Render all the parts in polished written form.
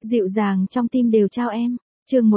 Dịu dàng trong tim đều trao em. Chương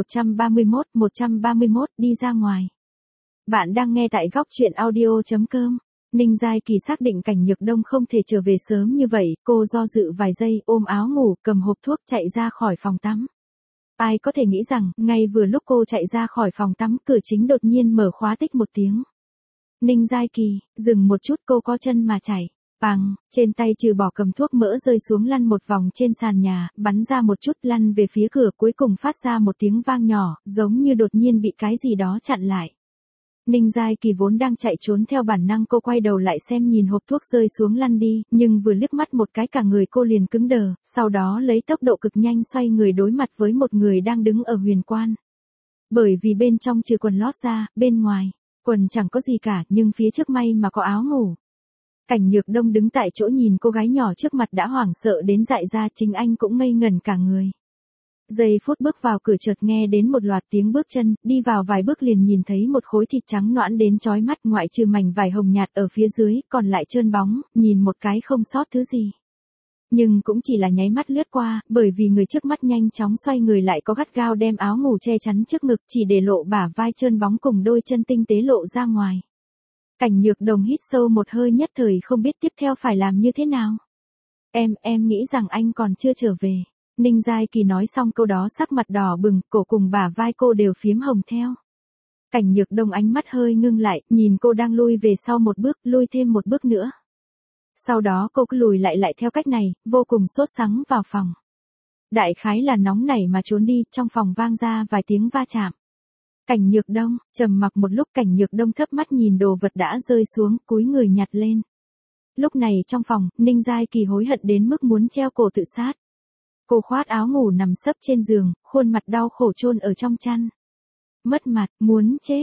131, đi ra ngoài. Bạn đang nghe tại góc truyện audio.com. Ninh Giai Kỳ xác định Cảnh Nhược Đông không thể trở về sớm như vậy, cô do dự vài giây, ôm áo ngủ, cầm hộp thuốc chạy ra khỏi phòng tắm. Ai có thể nghĩ rằng, ngay vừa lúc cô chạy ra khỏi phòng tắm, cửa chính đột nhiên mở khóa tích một tiếng. Ninh Giai Kỳ, dừng một chút, cô có chân mà chảy. Bàng, trên tay trừ bỏ cầm thuốc mỡ rơi xuống lăn một vòng trên sàn nhà, bắn ra một chút lăn về phía cửa, cuối cùng phát ra một tiếng vang nhỏ, giống như đột nhiên bị cái gì đó chặn lại. Ninh Giai Kỳ vốn đang chạy trốn, theo bản năng cô quay đầu lại xem nhìn hộp thuốc rơi xuống lăn đi, nhưng vừa liếc mắt một cái cả người cô liền cứng đờ, sau đó lấy tốc độ cực nhanh xoay người đối mặt với một người đang đứng ở huyền quan. Bởi vì bên trong trừ quần lót ra, bên ngoài, quần chẳng có gì cả, nhưng phía trước may mà có áo ngủ. Cảnh Nhược Đông đứng tại chỗ nhìn cô gái nhỏ trước mặt đã hoảng sợ đến dại ra, chính anh cũng ngây ngẩn cả người. Giây phút bước vào cửa chợt nghe đến một loạt tiếng bước chân, đi vào vài bước liền nhìn thấy một khối thịt trắng nõn đến chói mắt, ngoại trừ mảnh vải hồng nhạt ở phía dưới, còn lại trơn bóng, nhìn một cái không sót thứ gì. Nhưng cũng chỉ là nháy mắt lướt qua, bởi vì người trước mắt nhanh chóng xoay người lại có gắt gao đem áo ngủ che chắn trước ngực, chỉ để lộ bả vai trơn bóng cùng đôi chân tinh tế lộ ra ngoài. Cảnh Nhược Đồng hít sâu một hơi, nhất thời không biết tiếp theo phải làm như thế nào. Em nghĩ rằng anh còn chưa trở về. Ninh Giai Kỳ nói xong câu đó sắc mặt đỏ bừng, cổ cùng bả vai cô đều phiếm hồng theo. Cảnh Nhược Đồng ánh mắt hơi ngưng lại, nhìn cô đang lui về sau một bước, lui thêm một bước nữa. Sau đó cô cứ lùi lại theo cách này, vô cùng sốt sắng vào phòng. Đại khái là nóng nảy mà trốn đi, trong phòng vang ra vài tiếng va chạm. Cảnh Nhược Đông, trầm mặc một lúc, Cảnh Nhược Đông thấp mắt nhìn đồ vật đã rơi xuống, cúi người nhặt lên. Lúc này trong phòng, Ninh Giai Kỳ hối hận đến mức muốn treo cổ tự sát. Cô khoát áo ngủ nằm sấp trên giường, khuôn mặt đau khổ chôn ở trong chăn. Mất mặt, muốn chết,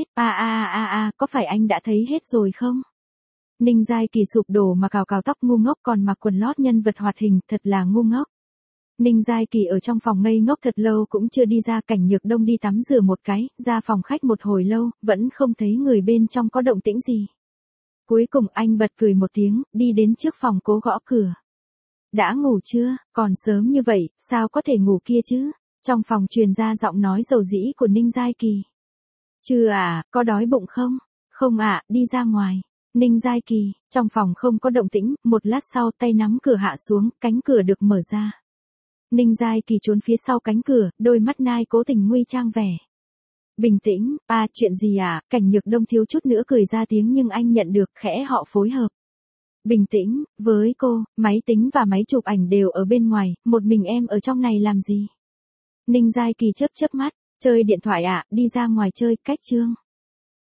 có phải anh đã thấy hết rồi không? Ninh Giai Kỳ sụp đổ mà cào tóc, ngu ngốc, còn mặc quần lót nhân vật hoạt hình, thật là ngu ngốc. Ninh Giai Kỳ ở trong phòng ngây ngốc thật lâu cũng chưa đi ra. Cảnh Nhược Đông đi tắm rửa một cái, ra phòng khách một hồi lâu, vẫn không thấy người bên trong có động tĩnh gì. Cuối cùng anh bật cười một tiếng, đi đến trước phòng cố gõ cửa. Đã ngủ chưa, còn sớm như vậy, sao có thể ngủ kia chứ? Trong phòng truyền ra giọng nói dầu dĩ của Ninh Giai Kỳ. Chưa à, có đói bụng không? Không ạ, đi ra ngoài. Ninh Giai Kỳ, trong phòng không có động tĩnh, một lát sau tay nắm cửa hạ xuống, cánh cửa được mở ra. Ninh Giai Kỳ trốn phía sau cánh cửa, đôi mắt nai cố tình nguy trang vẻ. Bình tĩnh, chuyện gì à? Cảnh Nhược Đông thiếu chút nữa cười ra tiếng nhưng anh nhận được, khẽ họ phối hợp. Bình tĩnh, với cô, máy tính và máy chụp ảnh đều ở bên ngoài, một mình em ở trong này làm gì? Ninh Giai Kỳ chớp mắt, chơi điện thoại đi ra ngoài chơi, cách chương.